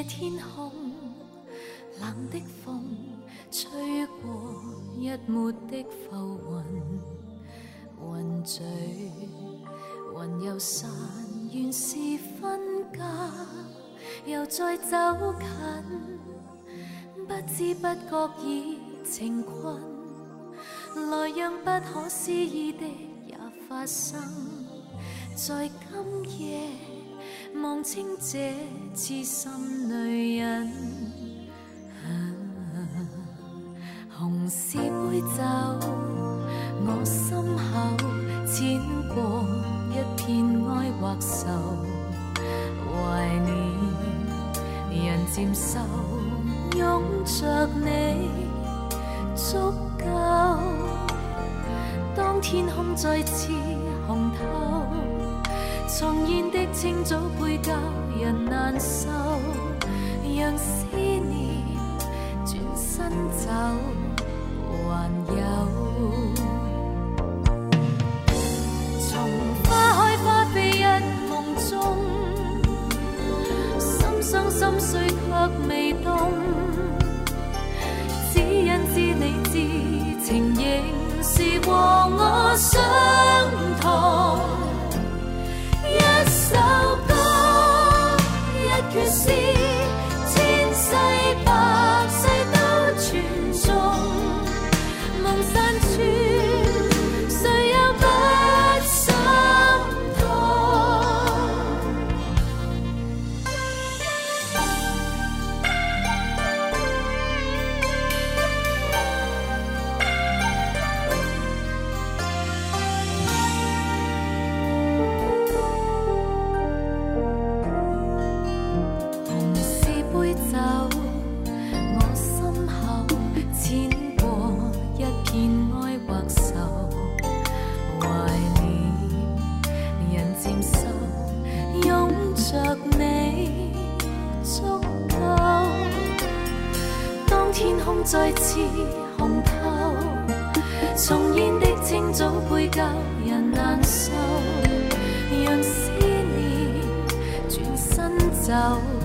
夜天空，冷的风吹过一抹的浮云，云聚云又散，原是分家，又再走近，不知不觉已情困，来让不可思议的也发生，在今夜望清這痴心女人，紅是杯酒，我心口淺過一片哀或愁，懷念人漸瘦，擁着你足夠。當天空再次紅透，重現的清早配教人難受，讓思念轉身走，還有從花開花飛一夢中，心傷心碎卻未凍，只因知你知情仍是和我相同。一首歌，一闕詩，千世百世都傳頌，夢散處，誰又不心痛？天空再次紅透，重現的清早配教人難受，讓思念轉身走。